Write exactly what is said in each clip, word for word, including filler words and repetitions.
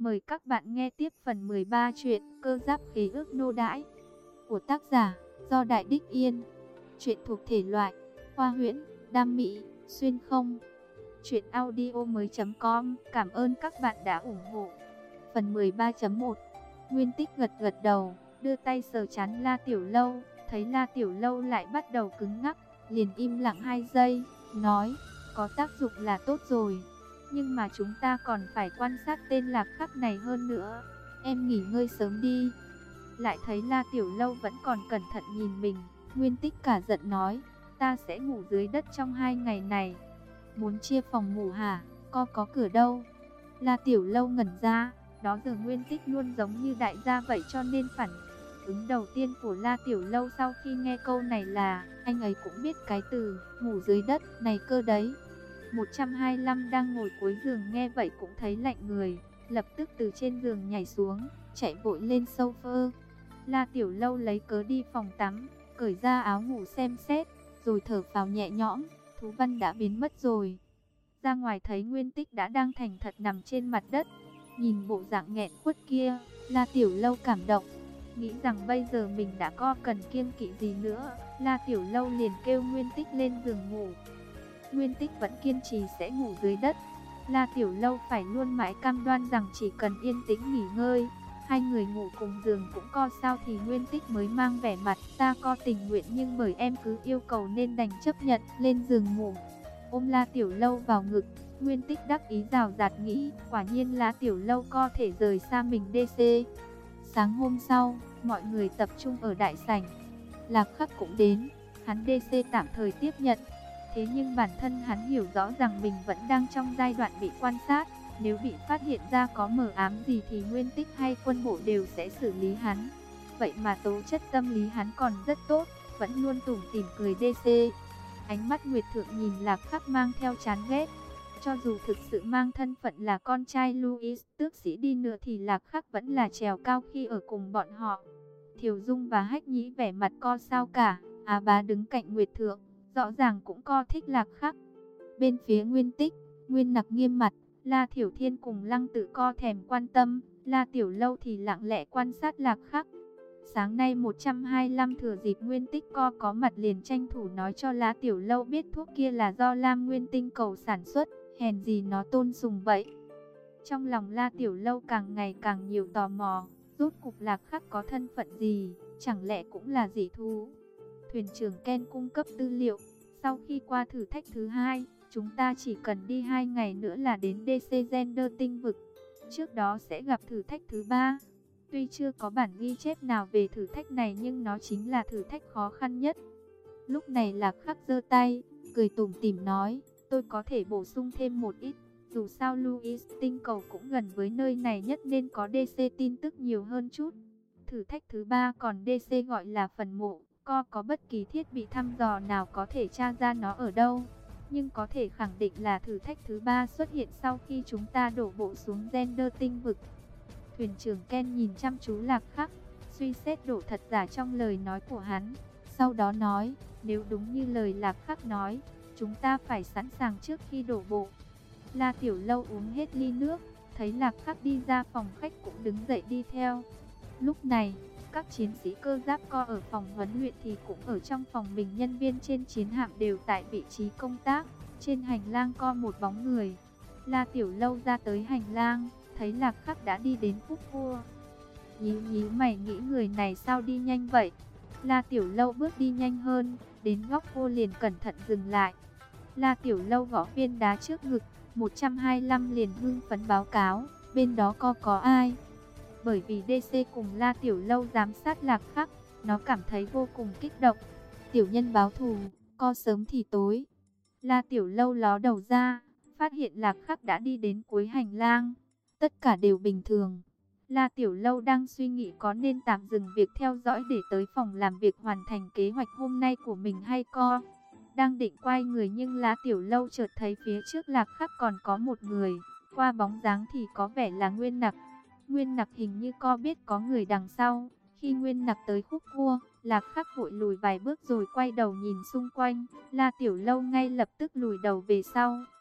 Mời các bạn nghe tiếp phần mười ba truyện Cơ Giáp Khế Ước Nô Đãi của tác giả Do Đại Đích Yên. Truyện thuộc thể loại khoa huyễn, đam mỹ, xuyên không. Truyện audio mới.com. Cảm ơn các bạn đã ủng hộ. Phần mười ba chấm một. Nguyên Tích gật gật đầu, đưa tay sờ trán La Tiểu Lâu, thấy La Tiểu Lâu lại bắt đầu cứng ngắc, liền im lặng hai giây, nói: có tác dụng là tốt rồi. Nhưng mà chúng ta còn phải quan sát tên Lạc Khắc này hơn nữa. Em nghỉ ngơi sớm đi. Lại thấy La Tiểu Lâu vẫn còn cẩn thận nhìn mình, Nguyên Tích cả giận nói: ta sẽ ngủ dưới đất trong hai ngày này. Muốn chia phòng ngủ hả? Co có cửa đâu? La Tiểu Lâu ngẩn ra. Đó giờ Nguyên Tích luôn giống như đại gia vậy, cho nên phản ứng đầu tiên của La Tiểu Lâu sau khi nghe câu này là anh ấy cũng biết cái từ ngủ dưới đất này cơ đấy. một trăm hai mươi lăm đang ngồi cuối giường nghe vậy cũng thấy lạnh người, lập tức từ trên giường nhảy xuống, chạy vội lên sofa. La Tiểu Lâu lấy cớ đi phòng tắm, cởi ra áo ngủ xem xét, rồi thở phào nhẹ nhõm, thú văn đã biến mất rồi. Ra ngoài thấy Nguyên Tích đã đang thành thật nằm trên mặt đất, nhìn bộ dạng nghẹn khuất kia, La Tiểu Lâu cảm động, nghĩ rằng bây giờ mình đã có cần kiêng kỵ gì nữa. La Tiểu Lâu liền kêu Nguyên Tích lên giường ngủ. Nguyên Tích vẫn kiên trì sẽ ngủ dưới đất. La Tiểu Lâu phải luôn mãi cam đoan rằng chỉ cần yên tĩnh nghỉ ngơi, hai người ngủ cùng giường cũng co sao thì Nguyên Tích mới mang vẻ mặt ta co tình nguyện, nhưng bởi em cứ yêu cầu nên đành chấp nhận lên giường ngủ. Ôm La Tiểu Lâu vào ngực, Nguyên Tích đắc ý rào rạt nghĩ, quả nhiên La Tiểu Lâu có thể rời xa mình đê xê. Sáng hôm sau, mọi người tập trung ở đại sảnh. Lạc Khắc cũng đến, hắn đê xê tạm thời tiếp nhận. Thế nhưng bản thân hắn hiểu rõ rằng mình vẫn đang trong giai đoạn bị quan sát. Nếu bị phát hiện ra có mờ ám gì thì Nguyên Tích hay quân bộ đều sẽ xử lý hắn. Vậy mà tố chất tâm lý hắn còn rất tốt, vẫn luôn tủm tỉm cười đê xê. Ánh mắt Nguyệt Thượng nhìn Lạc Khắc mang theo chán ghét. Cho dù thực sự mang thân phận là con trai Louis tước sĩ đi nữa thì Lạc Khắc vẫn là trèo cao khi ở cùng bọn họ. Thiều Dung và Hách Nhĩ vẻ mặt co sao cả. Á Bá đứng cạnh Nguyệt Thượng, rõ ràng cũng co thích Lạc Khắc. Bên phía Nguyên Tích, Nguyên Nặc nghiêm mặt, La Thiểu Thiên cùng Lăng Tự co thèm quan tâm, La Tiểu Lâu thì lặng lẽ quan sát Lạc Khắc. Sáng nay một trăm hai mươi lăm thừa dịp Nguyên Tích co có mặt liền tranh thủ nói cho La Tiểu Lâu biết thuốc kia là do Lam Nguyên Tinh cầu sản xuất, hèn gì nó tôn sùng vậy. Trong lòng La Tiểu Lâu càng ngày càng nhiều tò mò, rốt cục Lạc Khắc có thân phận gì, chẳng lẽ cũng là dị thú. Thuyền trưởng Ken cung cấp tư liệu, sau khi qua thử thách thứ hai, chúng ta chỉ cần đi hai ngày nữa là đến đê xê Gender tinh vực. Trước đó sẽ gặp thử thách thứ ba. Tuy chưa có bản ghi chép nào về thử thách này nhưng nó chính là thử thách khó khăn nhất. Lúc này Lạc Khắc giơ tay, cười tủm tỉm nói, tôi có thể bổ sung thêm một ít. Dù sao Louis tinh cầu cũng gần với nơi này nhất nên có đê xê tin tức nhiều hơn chút. Thử thách thứ ba còn đê xê gọi là phần mộ. Co có bất kỳ thiết bị thăm dò nào có thể tra ra nó ở đâu. Nhưng có thể khẳng định là thử thách thứ ba xuất hiện sau khi chúng ta đổ bộ xuống Gender tinh vực. Thuyền trưởng Ken nhìn chăm chú Lạc Khắc, suy xét độ thật giả trong lời nói của hắn. Sau đó nói, nếu đúng như lời Lạc Khắc nói, chúng ta phải sẵn sàng trước khi đổ bộ. La Tiểu Lâu uống hết ly nước, thấy Lạc Khắc đi ra phòng khách cũng đứng dậy đi theo. Lúc này, các chiến sĩ cơ giáp co ở phòng huấn luyện thì cũng ở trong phòng mình, nhân viên trên chiến hạm đều tại vị trí công tác. Trên hành lang co một bóng người. La Tiểu Lâu ra tới hành lang, thấy Lạc Khắc đã đi đến khúc cua. Nhíu nhíu mày nghĩ người này sao đi nhanh vậy. La Tiểu Lâu bước đi nhanh hơn, đến góc cua liền cẩn thận dừng lại. La Tiểu Lâu gõ viên đá trước ngực, một trăm hai mươi lăm liền hưng phấn báo cáo, bên đó co có ai. Bởi vì đê xê cùng La Tiểu Lâu giám sát Lạc Khắc, nó cảm thấy vô cùng kích động. Tiểu nhân báo thù, co sớm thì tối. La Tiểu Lâu ló đầu ra, phát hiện Lạc Khắc đã đi đến cuối hành lang. Tất cả đều bình thường. La Tiểu Lâu đang suy nghĩ có nên tạm dừng việc theo dõi để tới phòng làm việc hoàn thành kế hoạch hôm nay của mình hay co. Đang định quay người nhưng La Tiểu Lâu chợt thấy phía trước Lạc Khắc còn có một người. Qua bóng dáng thì có vẻ là Nguyên Nặc. Nguyên Nặc hình như co biết có người đằng sau. Khi Nguyên Nặc tới khúc cua, Lạc Khắc vội lùi vài bước rồi quay đầu nhìn xung quanh. La Tiểu Lâu ngay lập tức lùi đầu về sau.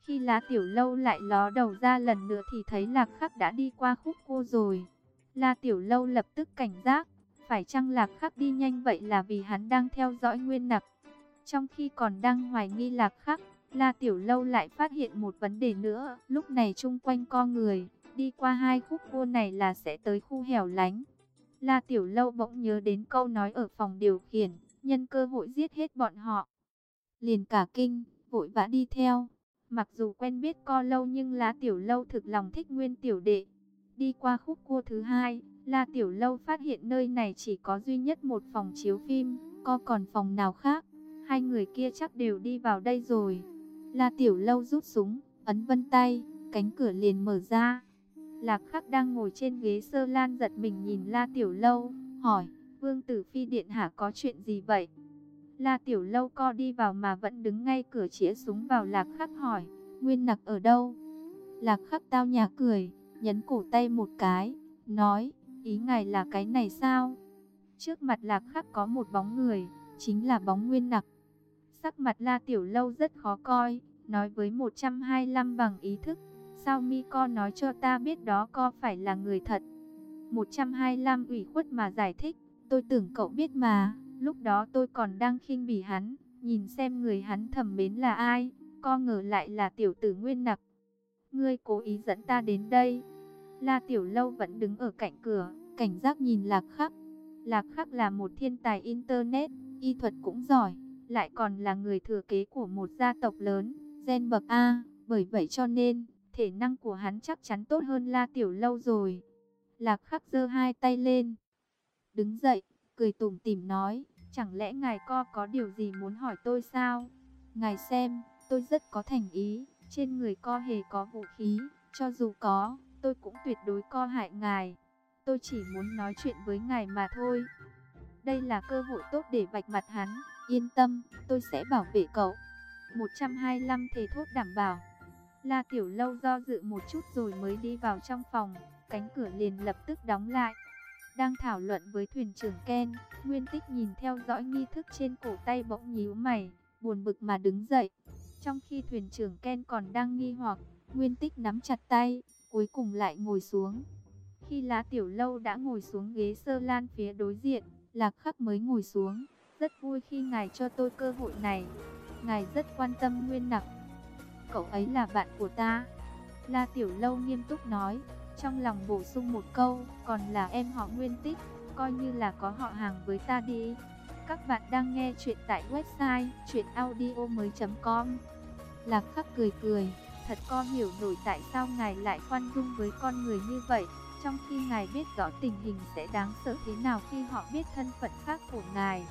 Khi La Tiểu Lâu lại ló đầu ra lần nữa thì thấy Lạc Khắc đã đi qua khúc cua rồi. La Tiểu Lâu lập tức cảnh giác, phải chăng Lạc Khắc đi nhanh vậy là vì hắn đang theo dõi Nguyên Nặc. Trong khi còn đang hoài nghi Lạc Khắc, La Tiểu Lâu lại phát hiện một vấn đề nữa. Lúc này chung quanh co người, đi qua hai khúc cua này là sẽ tới khu hẻo lánh. La Tiểu Lâu bỗng nhớ đến câu nói ở phòng điều khiển, nhân cơ hội giết hết bọn họ. Liền cả kinh, vội vã đi theo. Mặc dù quen biết co lâu nhưng La Tiểu Lâu thực lòng thích Nguyên tiểu đệ. Đi qua khúc cua thứ hai, La Tiểu Lâu phát hiện nơi này chỉ có duy nhất một phòng chiếu phim, có còn phòng nào khác. Hai người kia chắc đều đi vào đây rồi. La Tiểu Lâu rút súng, ấn vân tay, cánh cửa liền mở ra. Lạc Khắc đang ngồi trên ghế sơ lan giật mình nhìn La Tiểu Lâu, hỏi, Vương Tử Phi điện hạ có chuyện gì vậy? La Tiểu Lâu co đi vào mà vẫn đứng ngay cửa chĩa súng vào Lạc Khắc hỏi, Nguyên Nặc ở đâu? Lạc Khắc tao nhã cười, nhấn cổ tay một cái, nói, ý ngài là cái này sao? Trước mặt Lạc Khắc có một bóng người, chính là bóng Nguyên Nặc. Sắc mặt La Tiểu Lâu rất khó coi, nói với một trăm hai mươi lăm bằng ý thức, sao mi co nói cho ta biết đó co phải là người thật? một trăm hai mươi lăm ủy khuất mà giải thích, tôi tưởng cậu biết mà, lúc đó tôi còn đang khinh bỉ hắn, nhìn xem người hắn thầm mến là ai, co ngờ lại là tiểu tử Nguyên Nặc. Ngươi cố ý dẫn ta đến đây. La Tiểu Lâu vẫn đứng ở cạnh cửa, cảnh giác nhìn Lạc Khắc. Lạc Khắc là một thiên tài internet, y thuật cũng giỏi, lại còn là người thừa kế của một gia tộc lớn, gen bậc A, bởi vậy cho nên thể năng của hắn chắc chắn tốt hơn La Tiểu Lâu rồi. Lạc Khắc giơ hai tay lên, đứng dậy, cười tủm tỉm nói, chẳng lẽ ngài co có điều gì muốn hỏi tôi sao? Ngài xem, tôi rất có thành ý, trên người co hề có vũ khí, cho dù có, tôi cũng tuyệt đối co hại ngài. Tôi chỉ muốn nói chuyện với ngài mà thôi. Đây là cơ hội tốt để vạch mặt hắn, yên tâm, tôi sẽ bảo vệ cậu. một trăm hai mươi lăm thề thốt đảm bảo. La Tiểu Lâu do dự một chút rồi mới đi vào trong phòng, cánh cửa liền lập tức đóng lại. Đang thảo luận với thuyền trưởng Ken, Nguyên Tích nhìn theo dõi nghi thức trên cổ tay bỗng nhíu mày, buồn bực mà đứng dậy. Trong khi thuyền trưởng Ken còn đang nghi hoặc, Nguyên Tích nắm chặt tay, cuối cùng lại ngồi xuống. Khi La Tiểu Lâu đã ngồi xuống ghế sơ lan phía đối diện, Lạc Khắc mới ngồi xuống. Rất vui khi ngài cho tôi cơ hội này. Ngài rất quan tâm Nguyên Nặc. Cậu ấy là bạn của ta. La Tiểu Lâu nghiêm túc nói, trong lòng bổ sung một câu, còn là em họ Nguyên Tích, coi như là có họ hàng với ta đi. Các bạn đang nghe chuyện tại website truyện audio mới chấm com. Lạc Khắc cười cười, thật co hiểu nổi tại sao ngài lại khoan dung với con người như vậy, trong khi ngài biết rõ tình hình sẽ đáng sợ thế nào khi họ biết thân phận khác của ngài.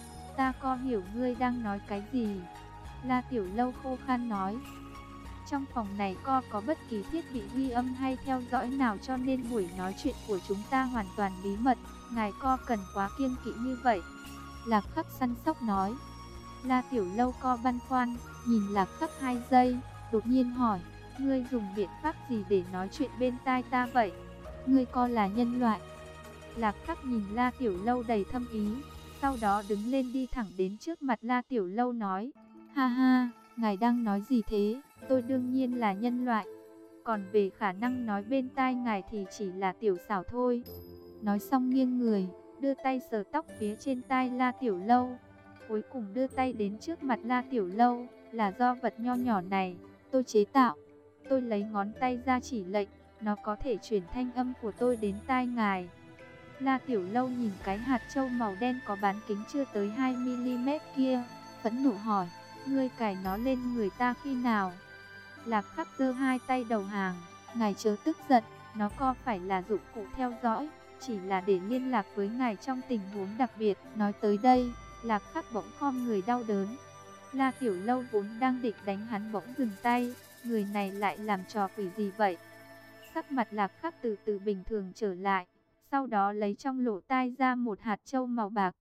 Ta co hiểu ngươi đang nói cái gì. La Tiểu Lâu khô khan nói, trong phòng này co có bất kỳ thiết bị ghi âm hay theo dõi nào, cho nên buổi nói chuyện của chúng ta hoàn toàn bí mật. Ngài co cần quá kiêng kỵ như vậy. Lạc Khắc săn sóc nói. La Tiểu Lâu co băn khoăn, nhìn Lạc Khắc hai giây, đột nhiên hỏi, ngươi dùng biện pháp gì để nói chuyện bên tai ta vậy? Ngươi co là nhân loại. Lạc Khắc nhìn La Tiểu Lâu đầy thâm ý, sau đó đứng lên đi thẳng đến trước mặt La Tiểu Lâu nói, ha ha, ngài đang nói gì thế? Tôi đương nhiên là nhân loại. Còn về khả năng nói bên tai ngài thì chỉ là tiểu xảo thôi. Nói xong nghiêng người, đưa tay sờ tóc phía trên tai La Tiểu Lâu. Cuối cùng đưa tay đến trước mặt La Tiểu Lâu, là do vật nho nhỏ này tôi chế tạo. Tôi lấy ngón tay ra chỉ lệnh, nó có thể chuyển thanh âm của tôi đến tai ngài. La Tiểu Lâu nhìn cái hạt châu màu đen có bán kính chưa tới hai mi li mét kia, phẫn nộ hỏi, ngươi cài nó lên người ta khi nào? Lạc Khắc giơ hai tay đầu hàng, ngài chớ tức giận, nó có phải là dụng cụ theo dõi, chỉ là để liên lạc với ngài trong tình huống đặc biệt. Nói tới đây, Lạc Khắc bỗng khom người đau đớn. La Tiểu Lâu vốn đang định đánh hắn bỗng dừng tay, người này lại làm trò quỷ gì vậy? Sắc mặt Lạc Khắc từ từ bình thường trở lại, sau đó lấy trong lỗ tai ra một hạt châu màu bạc.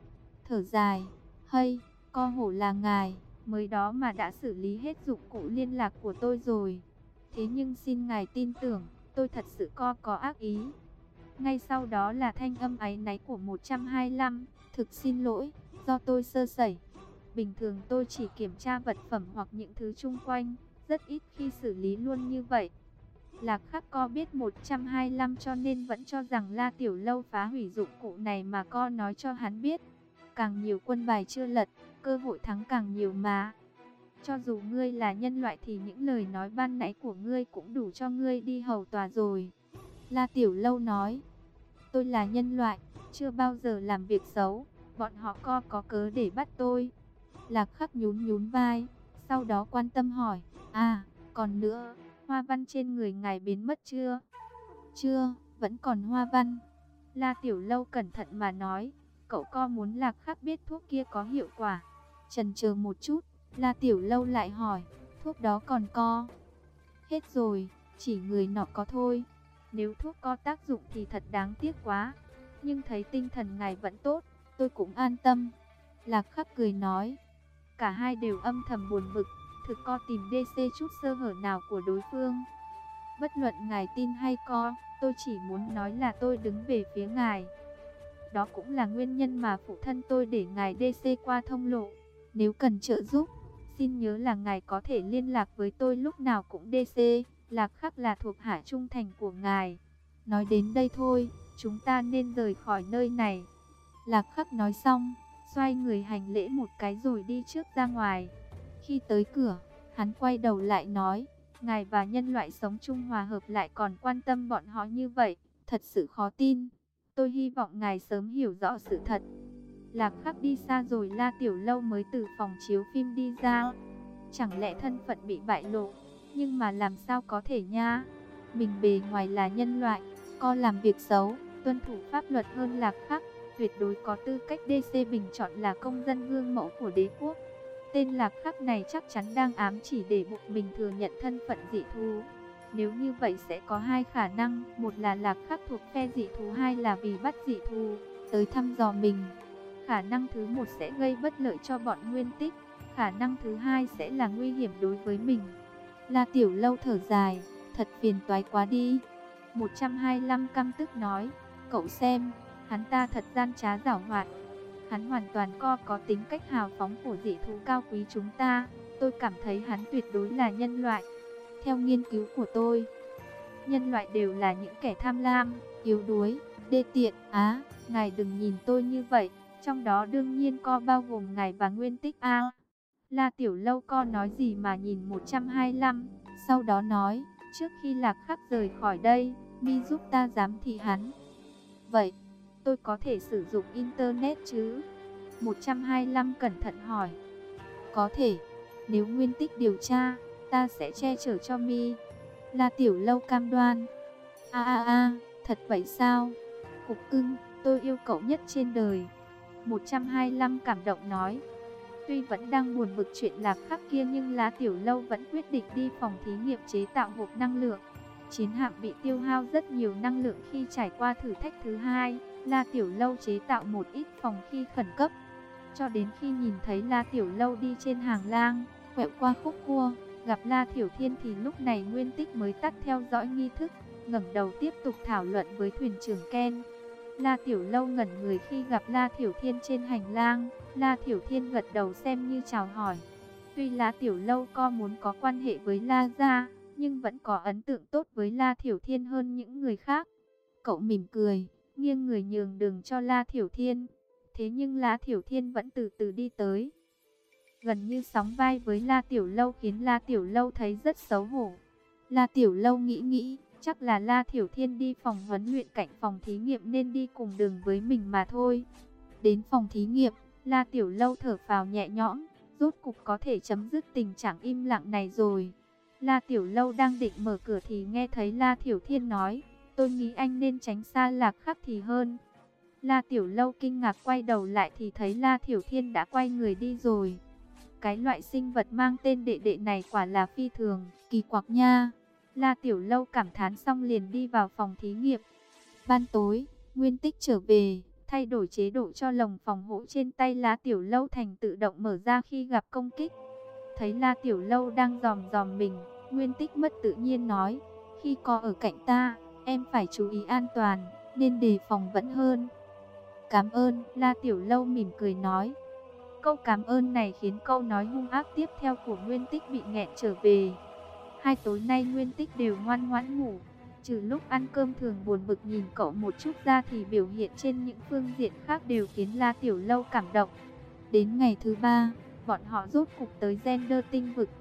Thở dài, hây, co hổ là ngài, mới đó mà đã xử lý hết dụng cụ liên lạc của tôi rồi. Thế nhưng xin ngài tin tưởng, tôi thật sự co có ác ý. Ngay sau đó là thanh âm áy náy của một trăm hai mươi lăm, thực xin lỗi, do tôi sơ sẩy. Bình thường tôi chỉ kiểm tra vật phẩm hoặc những thứ chung quanh, rất ít khi xử lý luôn như vậy. Lạc Khắc co biết một trăm hai mươi lăm cho nên vẫn cho rằng La Tiểu Lâu phá hủy dụng cụ này mà co nói cho hắn biết. Càng nhiều quân bài chưa lật, cơ hội thắng càng nhiều mà. Cho dù ngươi là nhân loại thì những lời nói ban nãy của ngươi cũng đủ cho ngươi đi hầu tòa rồi. La Tiểu Lâu nói, tôi là nhân loại, chưa bao giờ làm việc xấu, bọn họ co có cớ để bắt tôi. Lạc Khắc nhún nhún vai, sau đó quan tâm hỏi, à, còn nữa, hoa văn trên người ngài biến mất chưa? Chưa, vẫn còn hoa văn. La Tiểu Lâu cẩn thận mà nói, cậu co muốn Lạc Khắc biết thuốc kia có hiệu quả. Chần chờ một chút, La Tiểu Lâu lại hỏi, thuốc đó còn co? Hết rồi, chỉ người nọ có thôi. Nếu thuốc co tác dụng thì thật đáng tiếc quá. Nhưng thấy tinh thần ngài vẫn tốt, tôi cũng an tâm. Lạc Khắc cười nói. Cả hai đều âm thầm buồn bực, thực co tìm đê xê chút sơ hở nào của đối phương. Bất luận ngài tin hay co, tôi chỉ muốn nói là tôi đứng về phía ngài. Đó cũng là nguyên nhân mà phụ thân tôi để ngài đê xê qua thông lộ. Nếu cần trợ giúp, xin nhớ là ngài có thể liên lạc với tôi lúc nào cũng đê xê. Lạc Khắc là thuộc hạ trung thành của ngài. Nói đến đây thôi, chúng ta nên rời khỏi nơi này. Lạc Khắc nói xong, xoay người hành lễ một cái rồi đi trước ra ngoài. Khi tới cửa, hắn quay đầu lại nói, ngài và nhân loại sống chung hòa hợp lại còn quan tâm bọn họ như vậy, thật sự khó tin. Tôi hy vọng ngài sớm hiểu rõ sự thật. Lạc Khắc đi xa rồi La Tiểu Lâu mới từ phòng chiếu phim đi ra. Chẳng lẽ thân phận bị bại lộ? Nhưng mà làm sao có thể nha? Mình bề ngoài là nhân loại, co làm việc xấu, tuân thủ pháp luật hơn Lạc Khắc, tuyệt đối có tư cách đê xê bình chọn là công dân gương mẫu của đế quốc. Tên Lạc Khắc này chắc chắn đang ám chỉ để buộc mình thừa nhận thân phận dị thú. Nếu như vậy sẽ có hai khả năng, một là Lạc Khắc thuộc phe dị thú, hai là vì bắt dị thú tới thăm dò mình. Khả năng thứ một sẽ gây bất lợi cho bọn Nguyên Tích, khả năng thứ hai sẽ là nguy hiểm đối với mình. La Tiểu Lâu thở dài, thật phiền toái quá đi. một trăm hai mươi lăm căm tức nói, cậu xem, hắn ta thật gian trá giảo hoạt. Hắn hoàn toàn co có tính cách hào phóng của dị thú cao quý chúng ta. Tôi cảm thấy hắn tuyệt đối là nhân loại. Theo nghiên cứu của tôi, nhân loại đều là những kẻ tham lam, yếu đuối, đê tiện. Á, ngài đừng nhìn tôi như vậy, trong đó đương nhiên co bao gồm ngài và Nguyên Tích a. La Tiểu Lâu co nói gì mà nhìn một trăm hai mươi lăm, sau đó nói, trước khi Lạc Khắc rời khỏi đây, mi giúp ta giám thị hắn. Vậy, tôi có thể sử dụng Internet chứ? một trăm hai mươi lăm cẩn thận hỏi. Có thể, nếu Nguyên Tích điều tra, ta sẽ che chở cho mi. La Tiểu Lâu cam đoan. A a a, thật vậy sao? Cục cưng, tôi yêu cậu nhất trên đời. một trăm hai mươi lăm cảm động nói. Tuy vẫn đang buồn bực chuyện Lạc Khắc kia nhưng La Tiểu Lâu vẫn quyết định đi phòng thí nghiệm chế tạo hộp năng lượng. Chiến hạm bị tiêu hao rất nhiều năng lượng khi trải qua thử thách thứ hai. La Tiểu Lâu chế tạo một ít phòng khi khẩn cấp. Cho đến khi nhìn thấy La Tiểu Lâu đi trên hàng lang, quẹo qua khúc cua, gặp La Thiểu Thiên thì lúc này Nguyên Tích mới tắt theo dõi nghi thức, ngẩng đầu tiếp tục thảo luận với thuyền trưởng Ken. La Tiểu Lâu ngẩn người khi gặp La Thiểu Thiên trên hành lang. La Thiểu Thiên gật đầu xem như chào hỏi. Tuy La Tiểu Lâu co muốn có quan hệ với La gia, nhưng vẫn có ấn tượng tốt với La Thiểu Thiên hơn những người khác. Cậu mỉm cười, nghiêng người nhường đường cho La Thiểu Thiên. Thế nhưng La Thiểu Thiên vẫn từ từ đi tới, gần như sóng vai với La Tiểu Lâu, khiến La Tiểu Lâu thấy rất xấu hổ. La Tiểu Lâu nghĩ nghĩ, chắc là La Thiểu Thiên đi phòng huấn luyện cạnh phòng thí nghiệm nên đi cùng đường với mình mà thôi. Đến phòng thí nghiệm, La Tiểu Lâu thở phào nhẹ nhõm, rốt cục có thể chấm dứt tình trạng im lặng này rồi. La Tiểu Lâu đang định mở cửa thì nghe thấy La Thiểu Thiên nói, tôi nghĩ anh nên tránh xa Lạc Khắc thì hơn. La Tiểu Lâu kinh ngạc quay đầu lại thì thấy La Thiểu Thiên đã quay người đi rồi. Cái loại sinh vật mang tên đệ đệ này quả là phi thường, kỳ quặc nha. La Tiểu Lâu cảm thán xong liền đi vào phòng thí nghiệm. Ban tối, Nguyên Tích trở về, thay đổi chế độ cho lồng phòng hộ trên tay La Tiểu Lâu thành tự động mở ra khi gặp công kích. Thấy La Tiểu Lâu đang dòm dòm mình, Nguyên Tích mất tự nhiên nói, khi có ở cạnh ta, em phải chú ý an toàn, nên đề phòng vẫn hơn. Cảm ơn, La Tiểu Lâu mỉm cười nói. Câu cảm ơn này khiến câu nói hung ác tiếp theo của Nguyên Tích bị nghẹn trở về. Hai tối nay Nguyên Tích đều ngoan ngoãn ngủ. Trừ lúc ăn cơm thường buồn bực nhìn cậu một chút ra thì biểu hiện trên những phương diện khác đều khiến La Tiểu Lâu cảm động. Đến ngày thứ ba, bọn họ rốt cục tới Gender tinh vực.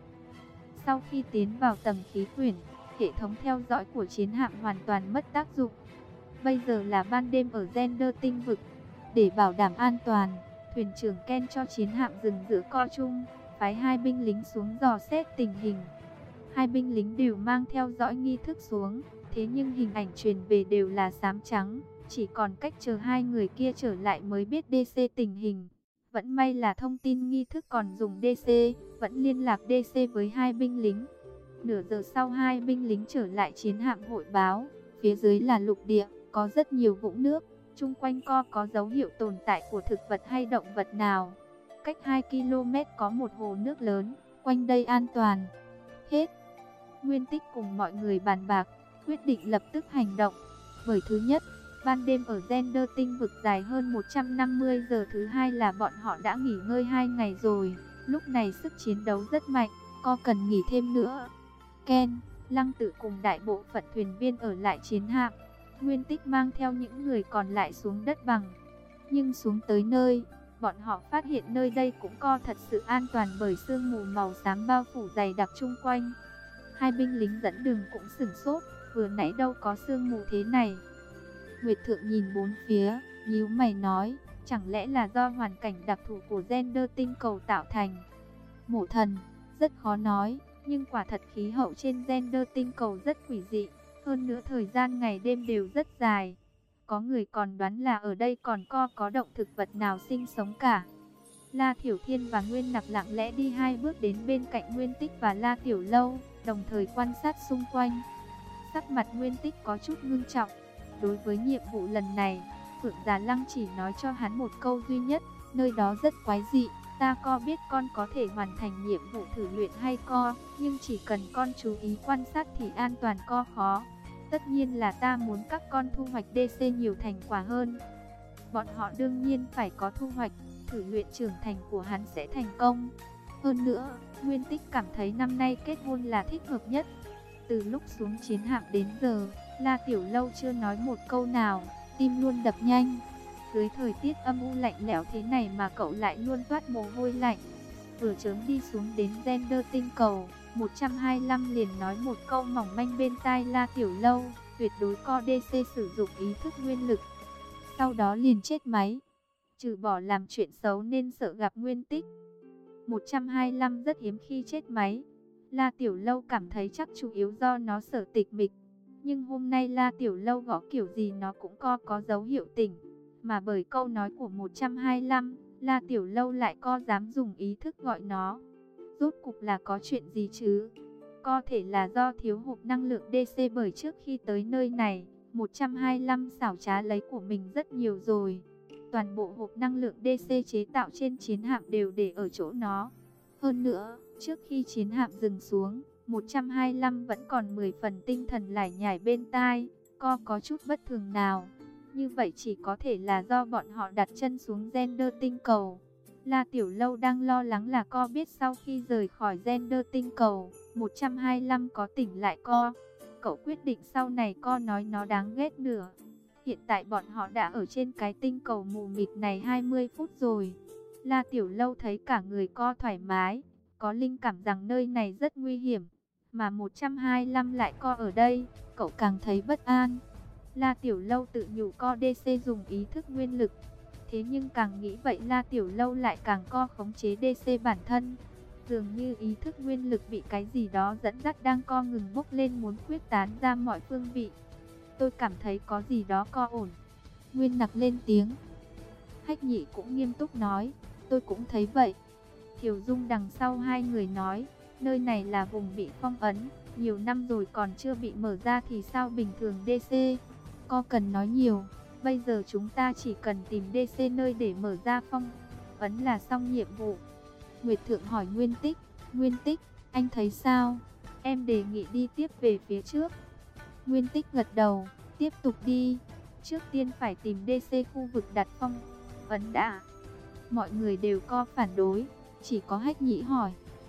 Sau khi tiến vào tầng khí quyển, hệ thống theo dõi của chiến hạm hoàn toàn mất tác dụng. Bây giờ là ban đêm ở Gender tinh vực. Để bảo đảm an toàn, thuyền trưởng Ken cho chiến hạm dừng giữa co chung, phái hai binh lính xuống dò xét tình hình. Hai binh lính đều mang theo dõi nghi thức xuống, thế nhưng hình ảnh truyền về đều là xám trắng, chỉ còn cách chờ hai người kia trở lại mới biết đê xê tình hình. Vẫn may là thông tin nghi thức còn dùng đê xê, vẫn liên lạc đê xê với hai binh lính. Nửa giờ sau hai binh lính trở lại chiến hạm hội báo, phía dưới là lục địa, có rất nhiều vũng nước, chung quanh co có dấu hiệu tồn tại của thực vật hay động vật nào. Cách hai ki lô mét có một hồ nước lớn, quanh đây an toàn. Hết. Nguyên Tích cùng mọi người bàn bạc, quyết định lập tức hành động. Bởi thứ nhất, ban đêm ở Gender tinh vực dài hơn một trăm năm mươi giờ, thứ hai là bọn họ đã nghỉ ngơi hai ngày rồi, lúc này sức chiến đấu rất mạnh, co cần nghỉ thêm nữa. Ken, Lăng Tự cùng đại bộ phận thuyền viên ở lại chiến hạm. Nguyên Tích mang theo những người còn lại xuống đất bằng. Nhưng xuống tới nơi, bọn họ phát hiện nơi đây cũng co thật sự an toàn bởi sương mù màu xám bao phủ dày đặc chung quanh. Hai binh lính dẫn đường cũng sửng sốt, vừa nãy đâu có sương mù thế này. Nguyệt Thượng nhìn bốn phía, nhíu mày nói, chẳng lẽ là do hoàn cảnh đặc thù của Gender tinh cầu tạo thành? Mộ Thần, rất khó nói, nhưng quả thật khí hậu trên Gender tinh cầu rất quỷ dị, hơn nữa thời gian ngày đêm đều rất dài. Có người còn đoán là ở đây còn co có động thực vật nào sinh sống cả. La Thiểu Thiên và Nguyên Nặc lặng lẽ đi hai bước đến bên cạnh Nguyên Tích và La Tiểu Lâu, đồng thời quan sát xung quanh. Sắc mặt Nguyên Tích có chút ngưng trọng. Đối với nhiệm vụ lần này, Phượng Già Lăng chỉ nói cho hắn một câu duy nhất, nơi đó rất quái dị, ta co biết con có thể hoàn thành nhiệm vụ thử luyện hay co, nhưng chỉ cần con chú ý quan sát thì an toàn co khó. Tất nhiên là ta muốn các con thu hoạch đê xê nhiều thành quả hơn. Bọn họ đương nhiên phải có thu hoạch, thử luyện trưởng thành của hắn sẽ thành công. Hơn nữa, Nguyên Tích cảm thấy năm nay kết hôn là thích hợp nhất. Từ lúc xuống chiến hạm đến giờ, La Tiểu Lâu chưa nói một câu nào, tim luôn đập nhanh. Dưới thời tiết âm u lạnh lẽo thế này mà cậu lại luôn toát mồ hôi lạnh. Vừa chớm đi xuống đến Gender tinh cầu, một trăm hai mươi lăm liền nói một câu mỏng manh bên tai La Tiểu Lâu, tuyệt đối co đê xê sử dụng ý thức nguyên lực. Sau đó liền chết máy. Trừ bỏ làm chuyện xấu nên sợ gặp Nguyên Tích. một trăm hai mươi lăm rất hiếm khi chết máy. La Tiểu Lâu cảm thấy chắc chủ yếu do nó sợ tịch mịch. Nhưng hôm nay La Tiểu Lâu gõ kiểu gì nó cũng co có dấu hiệu tỉnh. Mà bởi câu nói của một trăm hai mươi lăm, La Tiểu Lâu lại co dám dùng ý thức gọi nó. Rốt cục là có chuyện gì chứ? Có thể là do thiếu hụt năng lượng đê xê bởi trước khi tới nơi này, một trăm hai mươi lăm xảo trá lấy của mình rất nhiều rồi. Toàn bộ hộp năng lượng đê xê chế tạo trên chiến hạm đều để ở chỗ nó. Hơn nữa, trước khi chiến hạm dừng xuống, một trăm hai mươi lăm vẫn còn mười phần tinh thần lải nhải bên tai, co có chút bất thường nào. Như vậy chỉ có thể là do bọn họ đặt chân xuống Gender tinh cầu. La Tiểu Lâu đang lo lắng là co biết sau khi rời khỏi Gender tinh cầu, một trăm hai mươi lăm có tỉnh lại co. Cậu quyết định sau này co nói nó đáng ghét nữa. Hiện tại bọn họ đã ở trên cái tinh cầu mù mịt này hai mươi phút rồi. La Tiểu Lâu thấy cả người co thoải mái, có linh cảm rằng nơi này rất nguy hiểm. Mà một trăm hai mươi lăm lại co ở đây, cậu càng thấy bất an. La Tiểu Lâu tự nhủ co đê xê dùng ý thức nguyên lực. Thế nhưng càng nghĩ vậy La Tiểu Lâu lại càng co khống chế đê xê bản thân. Dường như ý thức nguyên lực bị cái gì đó dẫn dắt đang co ngừng bốc lên muốn khuyết tán ra mọi phương vị. Tôi cảm thấy có gì đó co ổn. Nguyên Nặc lên tiếng. Hách Nhị cũng nghiêm túc nói, tôi cũng thấy vậy. Thiều Dung đằng sau hai người nói, nơi này là vùng bị phong ấn, nhiều năm rồi còn chưa bị mở ra thì sao bình thường đê xê. Co cần nói nhiều, bây giờ chúng ta chỉ cần tìm đê xê nơi để mở ra phong ấn là xong nhiệm vụ. Nguyệt Thượng hỏi Nguyên Tích, Nguyên Tích, anh thấy sao? Em đề nghị đi tiếp về phía trước. Nguyên Tích gật đầu, tiếp tục đi. Trước tiên phải tìm đê xê khu vực đặt phong ấn đã. Mọi người đều co phản đối, chỉ có Hách Nhĩ hỏi,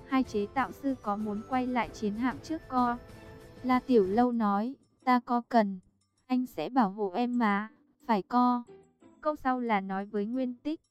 hai chế tạo sư có muốn quay lại chiến hạm trước co? La Tiểu Lâu nói, ta co cần, anh sẽ bảo hộ em mà, phải co. Câu sau là nói với Nguyên Tích,